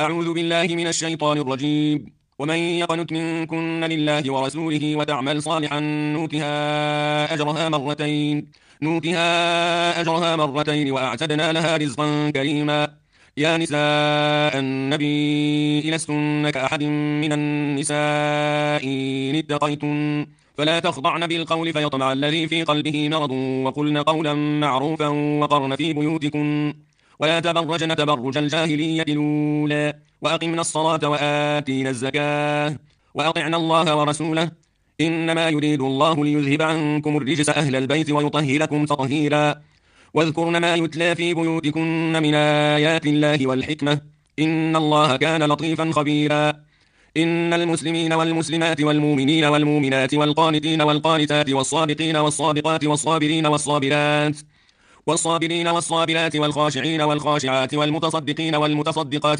أعوذ بالله من الشيطان الرجيم. ومن يقنت منكن لله ورسوله وتعمل صالحا نؤتها أجرها مرتين وأعتدنا لها رزقا كريما. يا نساء النبي لستن كأحد من النساء إن اتقيتن فلا تخضعن بالقول فيطمع الذي في قلبه مرض وقلن قولا معروفا وقرن في بيوتكن ولا تبرجن تبرج الجاهلية الأولى وأقمنا الصلاة وآتينا الزكاة وأطعنا الله ورسوله إنما يريد الله ليذهب عنكم الرجس أهل البيت ويطهركم تطهيرا. واذكرن ما يتلى في بيوتكن من آيات الله والحكمة إن الله كان لطيفا خبيرا. إن المسلمين والمسلمات والمؤمنين والمؤمنات والقانتين والقانتات والصادقين والصادقات والصابرين والصابرات والخاشعين والخاشعات والمتصدقين والمتصدقات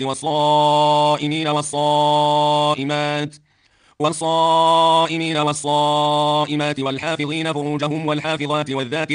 والصائمين والصائمات والحافظين فروجهم والحافظات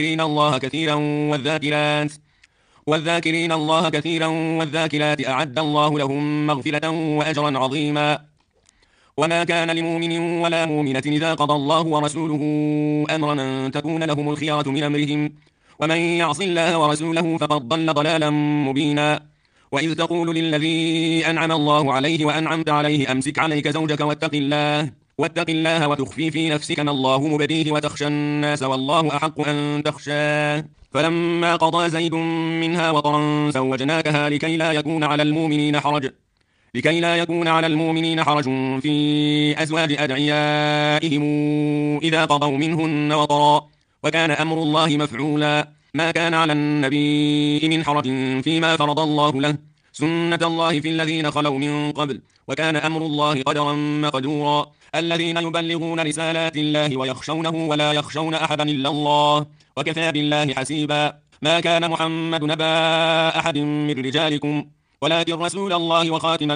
والذاكرين الله كثيرا والذاكرات أعد الله لهم مغفرة وأجرا عظيما. وما كان لمؤمن ولا مؤمنة إذا قضى الله ورسوله أمرا أن تكون لهم الخيرة من أمرهم ومن يعص الله ورسوله فقد ضل ضلالا مبينا. وإذ تقول للذي أنعم الله عليه وأنعمت عليه أمسك عليك زوجك واتق الله وتخفي في نفسك ما الله مبديه وتخشى الناس والله أحق أن تخشاه فلما قضى زيد منها وطرا زوجناكها لكي لا يكون على المؤمنين حرج في أزواج أدعيائهم إذا قضوا منهن وطرا وكان أمر الله مفعولا. ما كان على النبي من حرج فيما فرض الله له سنة الله في الذين خلوا من قبل وكان أمر الله قدرا مقدورا. الذين يبلغون رسالات الله ويخشونه ولا يخشون أحدا إلا الله وكفى بالله حسيبا. ما كان محمد نبا أحد من رجالكم ولكن رسول الله وخاتم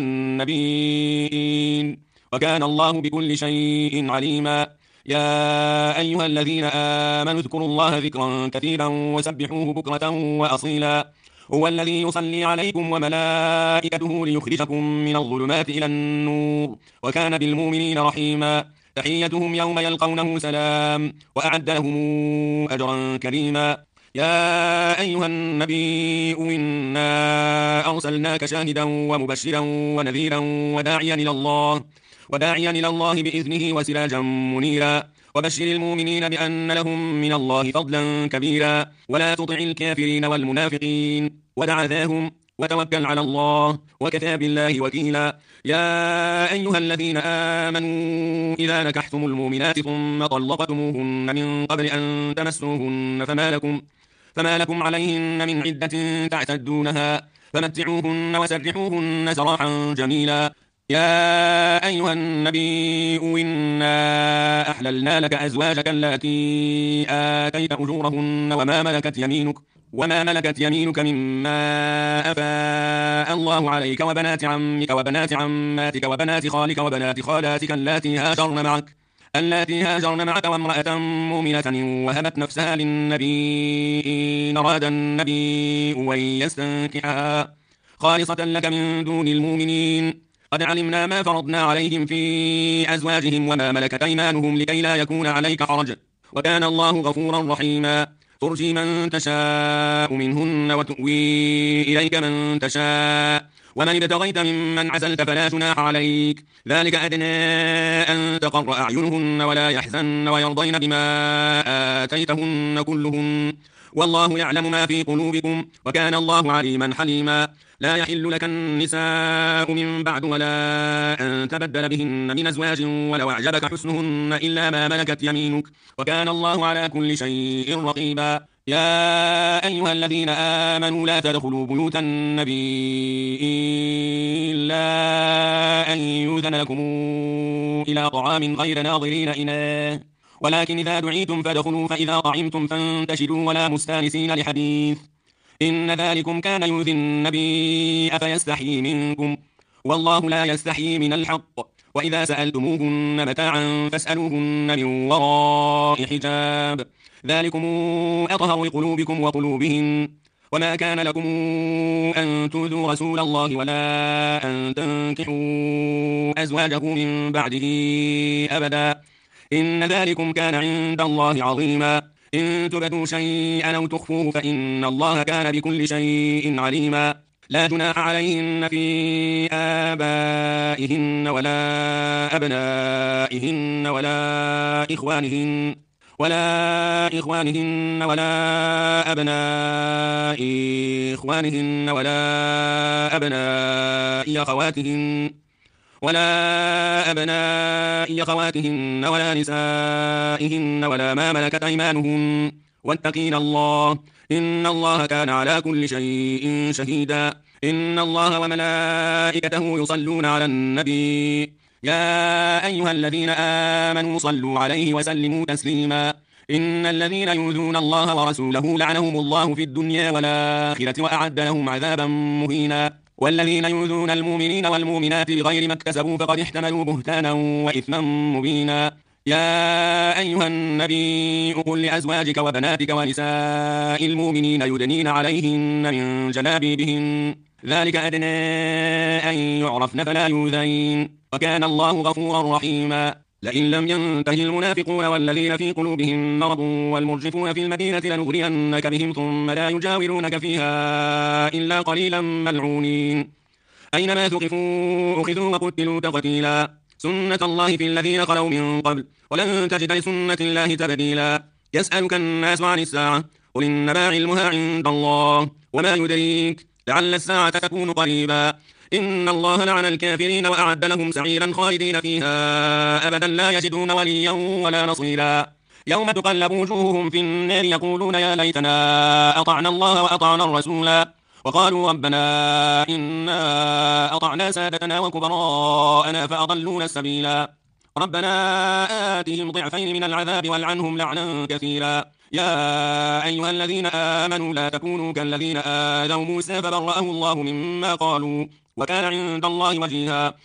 النبيين وكان الله بكل شيء عليما. يا أيها الذين آمنوا اذكروا الله ذكرا كثيرا وسبحوه بكرة وأصيلا. هو الذي يصلي عليكم وملائكته ليخرجكم من الظلمات إلى النور وكان بالمؤمنين رحيما. تحيتهم يوم يلقونه سلام وأعد لهم أجرا كريما. يا أيها النبي إنا أرسلناك شاهدا ومبشرا ونذيرا وداعيا إلى الله بإذنه وسراجا منيرا. وبشر المؤمنين بأن لهم من الله فضلا كبيرا ولا تطع الكافرين والمنافقين ودع ذاهم وتوكل على الله وكفى بالله وكيلا. يا أيها الذين آمنوا إذا نكحتم المؤمنات ثم طلقتموهن من قبل أن تمسوهن فما لكم عليهن من عدة تعتدونها فمتعوهن وسرحوهن سراحا جميلا. يا أيها النبي إنا أحللنا لك أزواجك التي آتيت أجورهن وما ملكت يمينك مما أفاء الله عليك وبنات عمك وبنات عماتك وبنات خالك وبنات خالاتك اللاتي هاجرن معك وامرأة مؤمنة وهبت نفسها للنبي إن أراد النبي أن يستنكحها خالصة لك من دون المؤمنين. قد علمنا ما فرضنا عليهم في أزواجهم وما ملكت أيمانهم لكي لا يكون عليك حرج وكان الله غفورا رحيما. ترجي من تشاء منهن وتؤوي إليك من تشاء ومن ابتغيت ممن عزلت فلا جناح عليك ذلك أدنى أن تقر أعينهن ولا يحزن ويرضين بما آتيتهن كلهن والله يعلم ما في قلوبكم وكان الله عليما حليما. لا يحل لك النساء من بعد ولا أن تبدل بهن من أزواج ولو أعجبك حسنهن إلا ما ملكت يمينك وكان الله على كل شيء رقيبا. يا أيها الذين آمنوا لا تدخلوا بيوت النبي إلا أن يؤذن لكم إلى طعام غير ناظرين إناه ولكن إذا دعيتم فادخلوا فإذا طعمتم فانتشروا ولا مستانسين لحديث إن ذلكم كان يؤذي النبي أفيستحيي منكم والله لا يستحيي من الحق. وإذا سألتموهن متاعا فاسألوهن من وراء حجاب ذلكم أطهر لقلوبكم وقلوبهن وما كان لكم أن تؤذوا رسول الله ولا أن تنكحوا أزواجه من بعده أبدا، إن ذلكم كان عند الله عظيما. إن تبدوا شيئا أو تخفوه فإن الله كان بكل شيء عليما. لا جناح عليهن في آبائهن ولا أبنائهن ولا إخوانهن ولا أبناء إخوانهن ولا أبناء أخواتهن ولا نسائهن ولا ما ملكت أيمانهن، واتقين الله إن الله كان على كل شيء شهيدا. إن الله وملائكته يصلون على النبي، يا أيها الذين آمنوا صلوا عليه وسلموا تسليما. إن الذين يؤذون الله ورسوله لعنهم الله في الدنيا والآخرة وأعد لهم عذابا مهينا. والذين يؤذون المؤمنين والمؤمنات بغير ما اكتسبوا فقد احتملوا بهتانا وإثما مبينا. يا أيها النبي قل لأزواجك وبناتك ونساء المؤمنين يدنين عليهن من جلابيبهن، ذلك أدنى أن يعرفن فلا يؤذين، وكان الله غفورا رحيما. لئن لم ينته المنافقون والذين في قلوبهم مرض والمرجفون في المدينة لنغرينك بهم ثم لا يجاورونك فيها إلا قليلا ملعونين. أينما ثقفوا أخذوا وقتلوا تقتيلا. سنة الله في الذين خلوا من قبل ولن تجد لسنة الله تبديلا. يسألك الناس عن الساعة قل إنما علمها عند الله وما يدريك لعل الساعة تكون قريبا. إن الله لعن الكافرين وأعد لهم سعيرا خالدين فيها أبدا لا يجدون وليا ولا نصيرا. يوم تقلب وجوههم في النار يقولون يا ليتنا أطعنا الله وأطعنا الرسولا، وقالوا ربنا إنا أطعنا سادتنا وكبراءنا فأضلونا السبيلا. ربنا آتهم ضعفين من العذاب والعنهم لعنا كثيرا. يا أيها الذين آمنوا لا تكونوا كالذين آذوا موسى فبرأه الله مما قالوا وكان عند الله وجيها.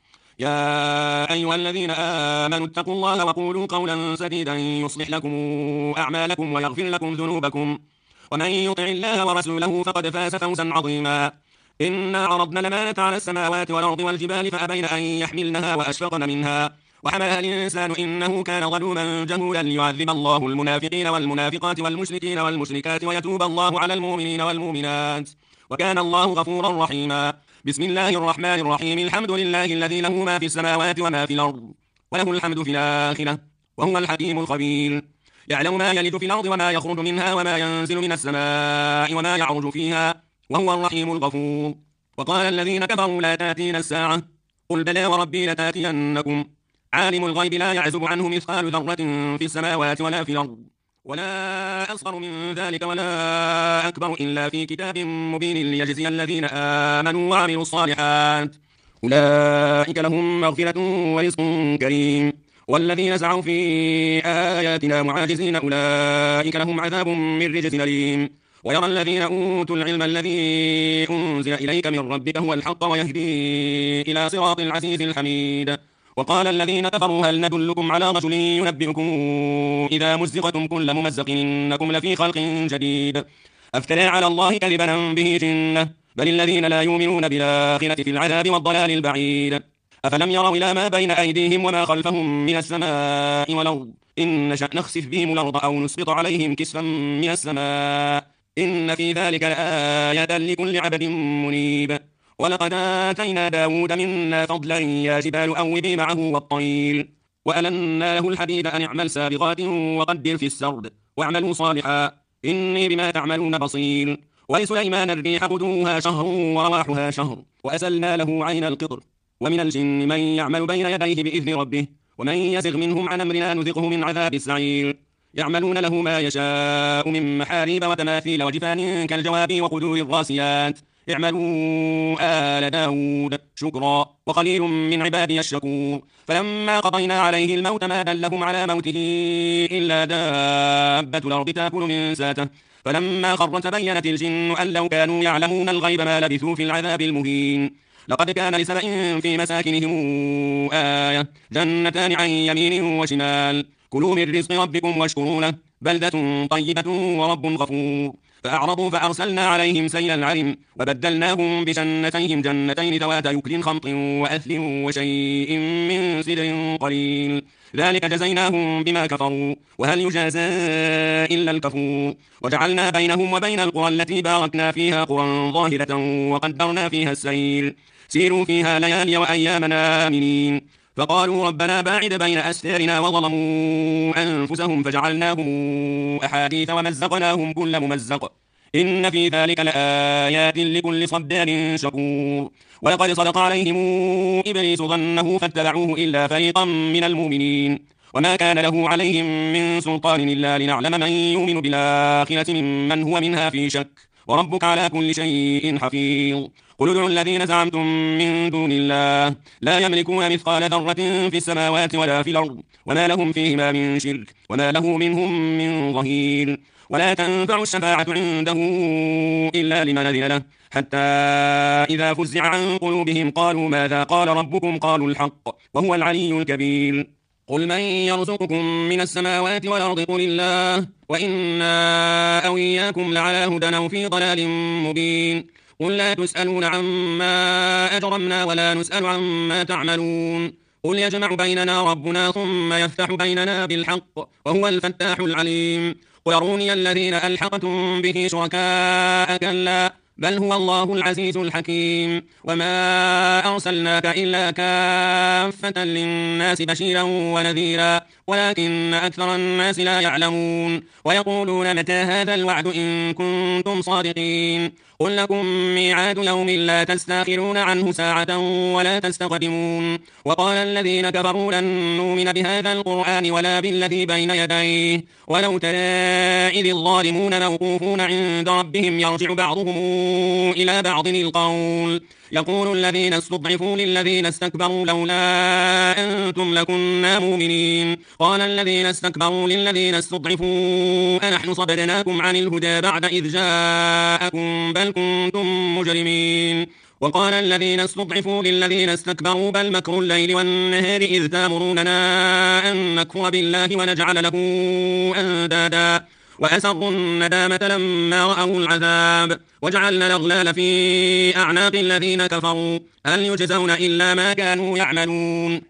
يا أيها الذين آمنوا اتقوا الله وقولوا قولا سديدا يصلح لكم أعمالكم ويغفر لكم ذنوبكم، ومن يطع الله ورسوله فقد فاز فوزا عظيما. إنا عرضنا الأمانة على السماوات والأرض والجبال فأبين أن يحملنها وأشفقن منها وحملها الإنسان إنه كان ظلوما جهولا. ليعذب الله المنافقين والمنافقات والمشركين والمشركات ويتوب الله على المؤمنين والمؤمنات وكان الله غفورا رحيما. بسم الله الرحمن الرحيم. الحمد لله الذي له ما في السماوات وما في الأرض وله الحمد في الآخرة وهو الحكيم الخبير. يعلم ما يلج في الأرض وما يخرج منها وما ينزل من السماء وما يعرج فيها وهو الرحيم الغفور. وقال الذين كفروا لا تأتينا الساعة قل بلى وربي لتأتينكم عالم الغيب لا يعزب عنه مثقال ذرة في السماوات ولا في الأرض ولا أصغر من ذلك ولا أكبر إلا في كتاب مبين ليجزي الذين آمنوا وعملوا الصالحات أولئك لهم مغفرة ورزق كريم. والذين سعوا في آياتنا معاجزين أولئك لهم عذاب من رجس أليم. ويرى الذين أوتوا العلم الذي أنزل إليك من ربك هو الحق ويهدي إلى صراط العزيز الحميد. وقال الذين كفروا هل ندلكم على رجل ينبئكم إذا مزقتم كل ممزق إنكم لفي خلق جديد أفترى على الله كذبا به جنة بل الذين لا يؤمنون بالآخرة في العذاب والضلال البعيد. أفلم يروا إلى ما بين أيديهم وما خلفهم من السماء والأرض إن نشأ نخسف بهم الأرض أو نسقط عليهم كسفا من السماء إن في ذلك لآية لكل عبد منيب. ولقد آتينا داود منا فضلا يا جبال أوبي معه والطير وألنا له الحديد أن اعمل سابغات وقدر في السرد واعملوا صالحا إني بما تعملون بصير. ولسليمان الريح غدوها شهر ورواحها شهر وأسلنا له عين القطر. ومن الجن من يعمل بين يديه بإذن ربه ومن يزغ منهم عن أمرنا نذقه من عذاب السعير. يعملون له ما يشاء من محاريب وتماثيل وجفان كالجواب وقدور الراسيات اعملوا آل داود شكرا وقليل من عبادي الشكور. فلما قضينا عليه الموت ما دلهم على موته إلا دابة الأرض تأكل من ساته فلما خر تبينت الجن أن لو كانوا يعلمون الغيب ما لبثوا في العذاب المهين. لقد كان لسبأ في مساكنهم آية جنتان عن يمين وشمال كلوا من رزق ربكم واشكروا له بلدة طيبة ورب غفور. فأعرضوا فأرسلنا عليهم سيل العرم وبدلناهم بجنتيهم جنتين ذواتي يكل خمط وأثل وشيء من سدر قليل ذلك جزيناهم بما كفروا وهل يجازى إلا الكفور وجعلنا بينهم وبين القرى التي باركنا فيها قرى ظاهرة وقدرنا فيها السير سيروا فيها ليالي وأيامنا آمنين فقالوا ربنا باعد بين أستارنا وظلموا أنفسهم فجعلناهم أحاديث ومزقناهم كل ممزق إن في ذلك لآيات لكل صبار شكور ولقد صدق عليهم إبليس ظنه فاتبعوه إلا فريقا من المؤمنين وما كان له عليهم من سلطان إلا لنعلم من يؤمن بالآخرة ممن هو منها في شك وربك على كل شيء حفيظ قل ادعوا الذين زعمتم من دون الله لا يملكون مثقال ذرة في السماوات ولا في الأرض وما لهم فيهما من شرك وما له منهم من ظهير ولا تنفع الشفاعة عنده إلا لمن أذن له حتى إذا فزع عن قلوبهم قالوا ماذا قال ربكم قالوا الحق وهو العلي الكبير قل من يرزقكم من السماوات والأرض قل الله وإنا أو إياكم لعلى هدى أو في ضلال مبين قل لا تسألون عما أجرمنا ولا نسأل عما تعملون قل يجمع بيننا ربنا ثم يفتح بيننا بالحق وهو الفتاح العليم قل أروني الذين ألحقتم به شركاء كلا بل هو الله العزيز الحكيم وما أرسلناك إلا كافة للناس بشيرا ونذيرا ولكن أكثر الناس لا يعلمون ويقولون متى هذا الوعد إن كنتم صادقين قل لكم ميعاد يوم لا تستاخرون عنه ساعة ولا تستقدمون وقال الذين كفروا لن نؤمن بهذا القرآن ولا بالذي بين يديه ولو ترى إذ الظالمون موقوفون عند ربهم يرجع بعضهم إلى بعض القول يقول الذين استضعفوا للذين استكبروا لولا أنتم لكنا مؤمنين قال الذين استكبروا للذين استضعفوا أنحن صددناكم عن الهدى بعد إذ جاءكم بل كنتم مجرمين وقال الذين استضعفوا للذين استكبروا بل مكر الليل والنهار إذ تامروننا أن نكفر بالله ونجعل له أندادا وأسروا الندامة لما رأوا العذاب وجعلنا الأغلال في أعناق الذين كفروا هل يجزون إلا ما كانوا يعملون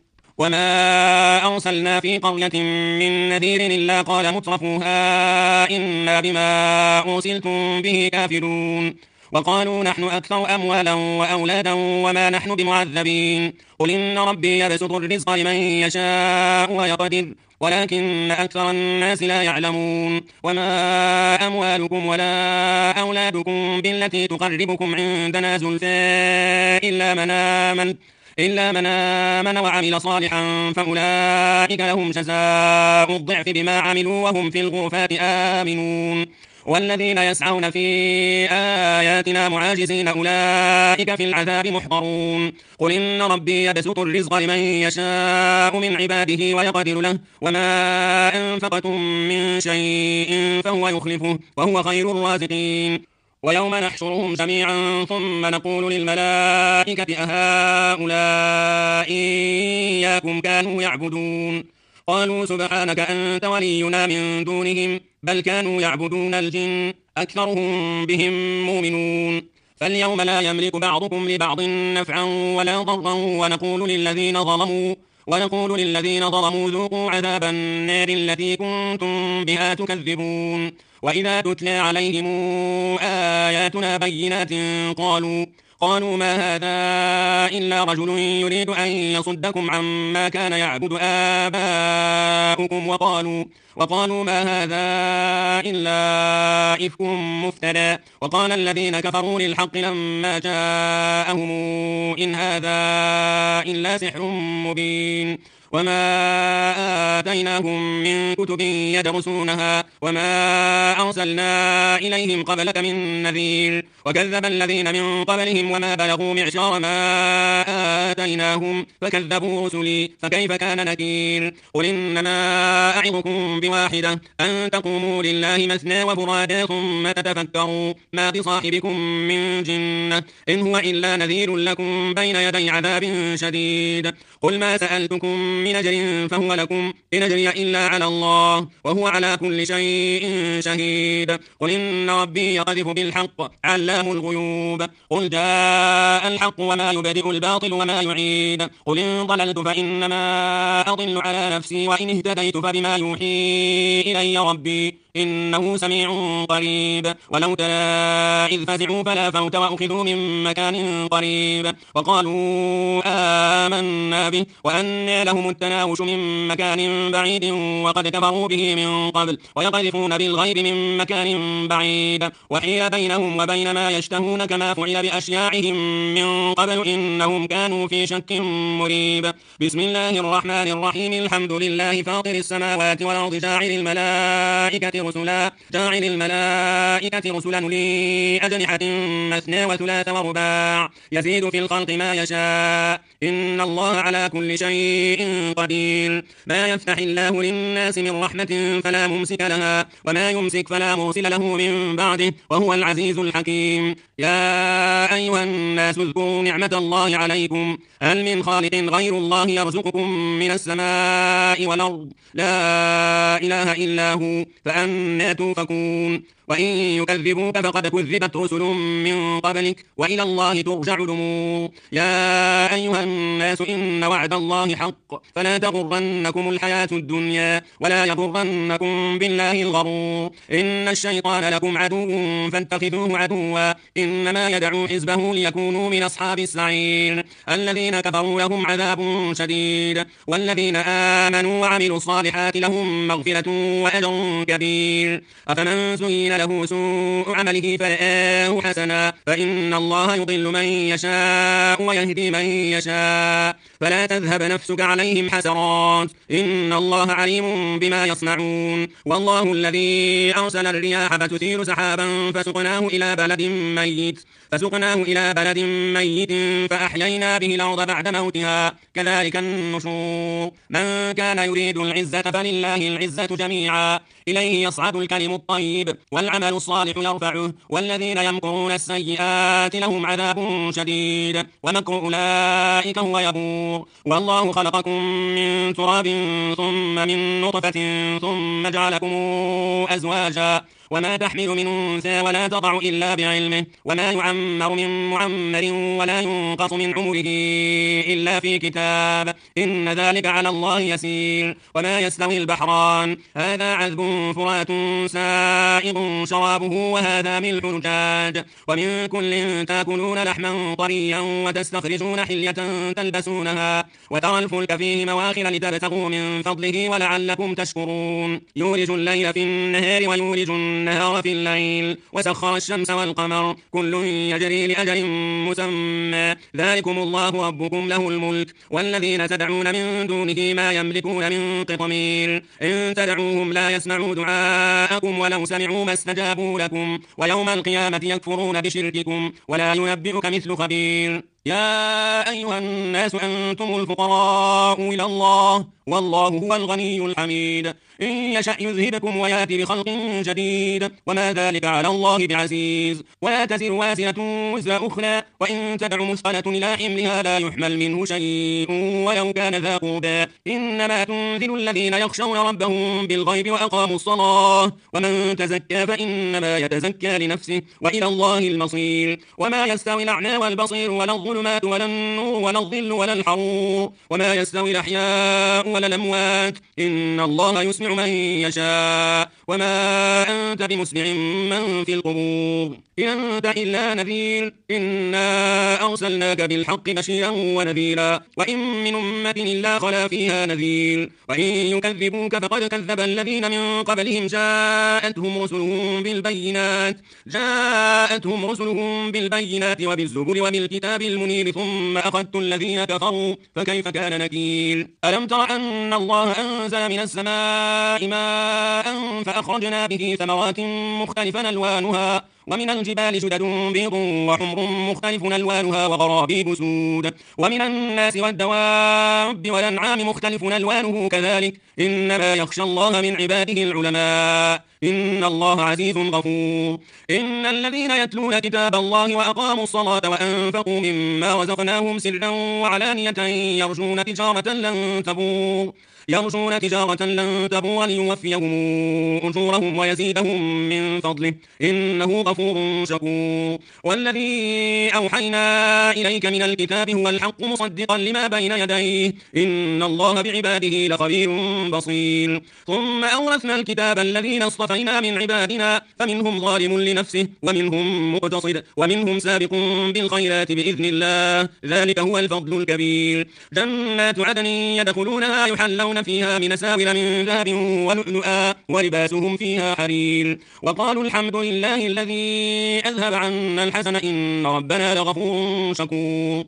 وما أرسلنا في قرية من نذير إلا قال مترفوها إنا بما أرسلتم به كافرون وقالوا نحن أكثر أموالا وأولادا وما نحن بمعذبين قل إن ربي يبسط الرزق لمن يشاء ويقدر ولكن أكثر الناس لا يعلمون وما أموالكم ولا أولادكم بالتي تقربكم عندنا زلفى إلا من آمن وعمل صالحا فأولئك لهم جزاء الضعف بما عملوا وهم في الغرفات آمنون والذين يسعون في آياتنا معاجزين أولئك في العذاب محضرون قل إن ربي يبسط الرزق لمن يشاء من عباده ويقدر له وما أنفقتم من شيء فهو يخلفه وهو خير الرازقين ويوم نحشرهم جميعا ثم نقول للملائكة أهؤلاء إياكم كانوا يعبدون قالوا سبحانك أنت ولينا من دونهم بل كانوا يعبدون الجن أكثرهم بهم مؤمنون فاليوم لا يملك بعضكم لبعض نفعا ولا ضرا ونقول للذين ظلموا ذوقوا عذاب النار التي كنتم بها تكذبون وإذا تتلى عليهم آياتنا بينات قالوا ما هذا إلا رجل يريد أن يصدكم عما كان يعبد آباؤكم وقالوا ما هذا إلا إفك مفترى وقال الذين كفروا للحق لما جاءهم إن هذا إلا سحر مبين وما آتيناهم من كتب يدرسونها وما أرسلنا إليهم قبلك من نذير وكذب الذين من قبلهم وما بلغوا معشار ما فأغويناهم فكذبوا رسلي فكيف كان نكير قل إنما أعظكم بواحدة أن تقوموا لله مثنى وفرادا ثم تتفكروا ما بصاحبكم من جنة إن هو إلا نذير لكم بين يدي عذاب شديد قل ما سألتكم من أجر فهو لكم إن أجري إلا على الله وهو على كل شيء شهيد قل إن ربي يقذف بالحق علام الغيوب قل جاء الحق وما يبدئ الباطل وما يعيد قل إن ضللت فإنما أضل على نفسي وإن اهتديت فبما يوحي إلي ربي إنه سميع قريب ولو ترى إذ فزعوا فلا فوت وأخذوا من مكان قريب وقالوا آمنا به وأنى لهم التناوش من مكان بعيد وقد كفروا به من قبل ويقذفون بالغيب من مكان بعيد وحيل بينهم وبين ما يشتهون كما فعل بأشياعهم من قبل إنهم كانوا في شك مريب بسم الله الرحمن الرحيم الحمد لله فاطر السماوات والأرض جاعل الملائكة رسلا أولي أجنحة مثنى وثلاث ورباع يزيد في الخلق ما يشاء إن الله على كل شيء قدير ما يفتح الله للناس من رحمة فلا ممسك لها وما يمسك فلا مرسل له من بعده وهو العزيز الحكيم يا أيها الناس اذكروا نعمة الله عليكم هل من خالق غير الله يرزقكم من السماء والأرض لا إله إلا هو فأنى توفكون وإن يكذبوك فقد كذبت رسل من قبلك وإلى الله ترجع الأمور يا أيها الناس إن وعد الله حق فلا تغرنكم الحياة الدنيا ولا يغرنكم بالله الغرور إن الشيطان لكم عدو فاتخذوه عدوا إنما يدعو حزبه ليكونوا من أصحاب السعير الذين كفروا لهم عذاب شديد والذين آمنوا وعملوا الصالحات لهم مغفرة وأجر كبير أفمن زين له سوء عمله فرآه حسنا فإن الله يضل من يشاء ويهدي من يشاء فلا تذهب نفسك عليهم حسرات إن الله عليم بما يصنعون والله الذي أرسل الرياح فتثير سحابا فسقناه إلى بلد ميت فأحيينا به الأرض بعد موتها كذلك النشور من كان يريد العزة فلله العزة جميعا إليه يصعد الكلم الطيب والعمل الصالح يرفعه والذين يمكرون السيئات لهم عذاب شديد ومكر أولئك هو يبور والله خلقكم من تراب ثم من نطفة ثم جعلكم أزواجا وما تحمل من أنثى ولا تضع إلا بعلمه وما يعمر من معمر ولا ينقص من عمره إلا في كتاب إن ذلك على الله يسير وما يستوي البحران هذا عذب فرات سائغ شرابه وهذا ملح أجاج ومن كل تأكلون لحما طريا وتستخرجون حلية تلبسونها وترى الفلك فيه مواخر لتبتغوا من فضله ولعلكم تشكرون يولج الليل في النهار ويولج النهار في الليل وسخر الشمس والقمر كل يجري لأجل مسمى ذلكم الله ربكم له الملك والذين تدعون من دونه ما يملكون من قطمير إن تدعوهم لا يسمعوا دعاءكم ولو سمعوا ما استجابوا لكم ويوم القيامة يكفرون بشرككم ولا ينبئك مثل خبير يا أيها الناس أنتم الفقراء إلى الله والله هو الغني الحميد إن يشأ يذهبكم ويأتي بخلق جديد وما ذلك على الله بعزيز ولا تزر وازرة وزر أخرى وإن تدع مثقلة إلى حملها لا يحمل منه شيء ولو كان ذا قربى إنما تنذر الذين يخشون ربهم بالغيب وأقاموا الصلاة ومن تزكى فإنما يتزكى لنفسه وإلى الله المصير وما يستوي الأعمى والبصير ولا الظلمات ولا النور ولا الظل ولا الحرور وما يستوي الأحياء ولا الأموات إن الله يسمع من يشاء وما أنت بمسمع من في القبور إن أنت إلا نذير إنا أرسلناك بالحق بشيرا ونذيرا وإن من أمة إلا خلا فيها نذير وإن يكذبوك فقد كذب الذين من قبلهم جاءتهم رسلهم بالبينات وبالزبر وبالكتاب المنير ثم أخذت الذين كفروا فكيف كان نكير ألم تر أن الله أنزل من السماء ماء فأخرجنا به ثمرات مختلفا ألوانها ومن الجبال جدد بيض وحمر مختلف ألوانها وغرابيب سود ومن الناس والدواب والأنعام مختلف ألوانه كذلك إنما يخشى الله من عباده العلماء إن الله عزيز غفور إن الذين يتلون كتاب الله وأقاموا الصلاة وأنفقوا مما رزقناهم سرا وعلانية يرجون تجارة لن تبور ليوفيهم أجورهم ويزيدهم من فضله إنه غفور شكور والذي أوحينا إليك من الكتاب هو الحق مصدقا لما بين يديه إن الله بعباده لخبير بصير ثم أورثنا الكتاب الذين اصطفينا من عبادنا فمنهم ظالم لنفسه ومنهم مقتصد ومنهم سابق بالخيرات بإذن الله ذلك هو الفضل الكبير جنات عدن يدخلونها يحلون فيها من أساور من ذهب ولؤلؤا ولباسهم فيها حرير وقالوا الحمد لله الذي أذهب عنا الحزن إن ربنا لغفور شكور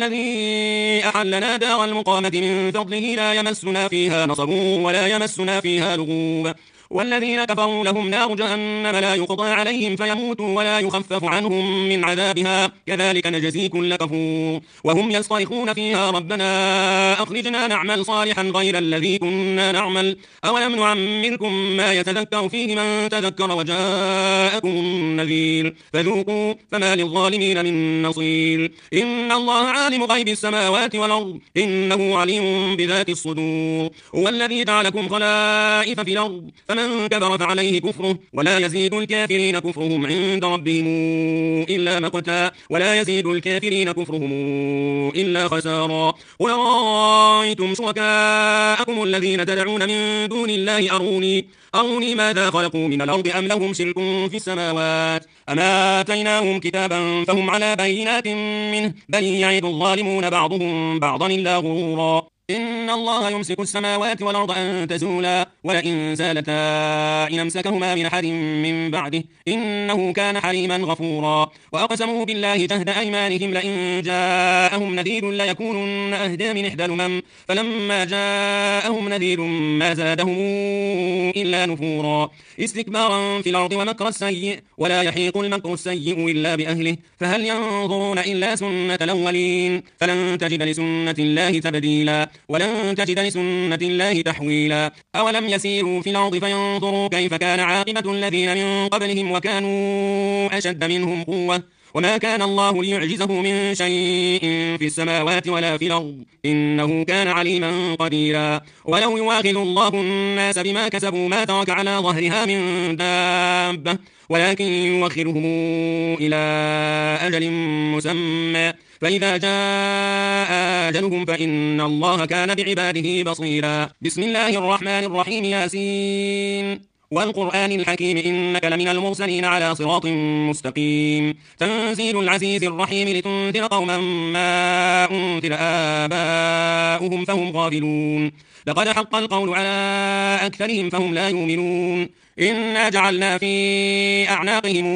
الذي أحلنا دار المقامة من فضله لا يمسنا فيها نصب ولا يمسنا فيها لغوب والذين كفروا لهم نار جهنم لا يقضى عليهم فيموتوا ولا يخفف عنهم من عذابها كذلك نجزي كل كفور وهم يصطرخون فيها ربنا أخرجنا نعمل صالحا غير الذي كنا نعمل أولم نعمركم ما يتذكر فيه من تذكر وجاءكم النذير فذوقوا فما للظالمين من نصير إن الله عالم غيب السماوات والأرض إنه عليم بذات الصدور هو الذي جعلكم خلائف في الأرض فمن كفر فعليه كفره ولا يزيد الكافرين كفرهم عند ربهم إلا مقتا ولا يزيد الكافرين كفرهم إلا خسارا قل رأيتم شركاءكم الذين تدعون من دون الله أروني ماذا خلقوا من الأرض أم لهم شرك في السماوات أما آتيناهم كتابا فهم على بينات منه بل يعد الظالمون بعضهم بعضا إلا غرورا إن الله يمسك السماوات والأرض أن تزولا ولئن زالتا إن أمسكهما من أحد من بعده إنه كان حليما غفورا وأقسموا بالله جهد أيمانهم لئن جاءهم نذير ليكونن أهدى من إحدى الأمم فلما جاءهم نذير ما زادهم إلا نفورا استكبارا في الأرض ومكر السيء ولا يحيق المكر السيء إلا بأهله فهل ينظرون إلا سنة الأولين فلن تجد لسنة الله تبديلا ولن تجد لسنة الله تحويلا أولم يسيروا في الأرض فينظروا كيف كان عاقبة الذين من قبلهم وكانوا أشد منهم قوة وما كان الله ليعجزه من شيء في السماوات ولا في الأرض إنه كان عليما قديرا ولو يواخذ الله الناس بما كسبوا ما ترك على ظهرها من دابة ولكن يوخرهم إلى أجل مسمى فإذا جاء أجلهم فإن الله كان بعباده بصيرا بسم الله الرحمن الرحيم ياسين والقرآن الحكيم إنك لمن المرسلين على صراط مستقيم تنزيل العزيز الرحيم لتنذر قوما ما أنذر آباؤهم فهم غافلون لقد حق القول على أكثرهم فهم لا يؤمنون إنا جعلنا في أعناقهم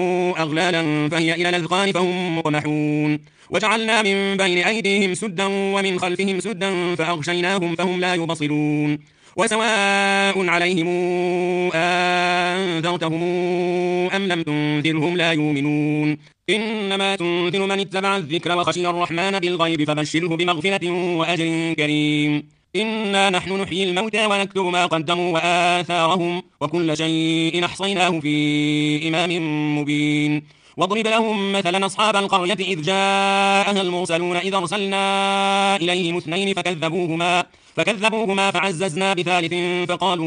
أغلالا فهي إلى الأذقان فهم مقمحون وجعلنا من بين أيديهم سدا ومن خلفهم سدا فأغشيناهم فهم لا يبصرون وسواء عليهم أنذرتهم أم لم تنذرهم لا يؤمنون إنما تنذر من اتبع الذكر وخشي الرحمن بالغيب فبشره بمغفرة وأجر كريم إنا نحن نحيي الموتى ونكتب ما قدموا وآثارهم وكل شيء أحصيناه في إمام مبين واضرب لهم مثلا أصحاب القرية إذ جاءها المرسلون إذ أرسلنا إليهم اثنين فكذبوهما فعززنا بثالث فقالوا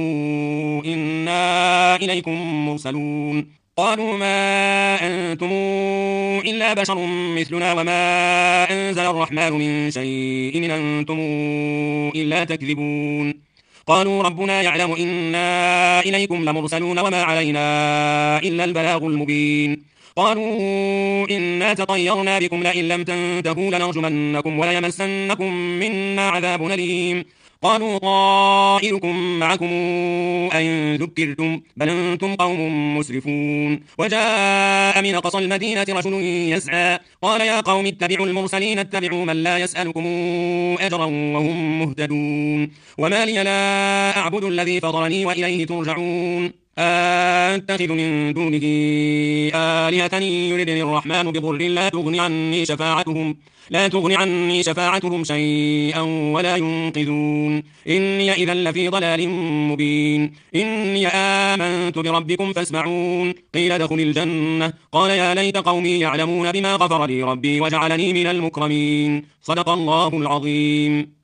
إنا إليكم مرسلون قالوا ما أنتم إلا بشر مثلنا وما أنزل الرحمن من شيء إن أنتم إلا تكذبون قالوا ربنا يعلم إنا إليكم لمرسلون وما علينا إلا البلاغ المبين قالوا إنا تطيرنا بكم لئن لم تنتهوا لنرجمنكم وليمسنكم منا عذاب أليم قالوا طائركم معكم أن ذكرتم بل أنتم قوم مسرفون وجاء من أقصى المدينة رجل يسعى قال يا قوم اتبعوا المرسلين اتبعوا من لا يسألكم أجرا وهم مهتدون وما لي لا أعبد الذي فطرني وإليه ترجعون أتخذ من دونه آلهة يردني الرحمن بضر لا تغني عني شفاعتهم شيئا ولا ينقذون إني إذا لفي ضلال مبين إني آمنت بربكم فاسمعون قيل ادخل الجنة قال يا ليت قومي يعلمون بما غفر لي ربي وجعلني من المكرمين صدق الله العظيم.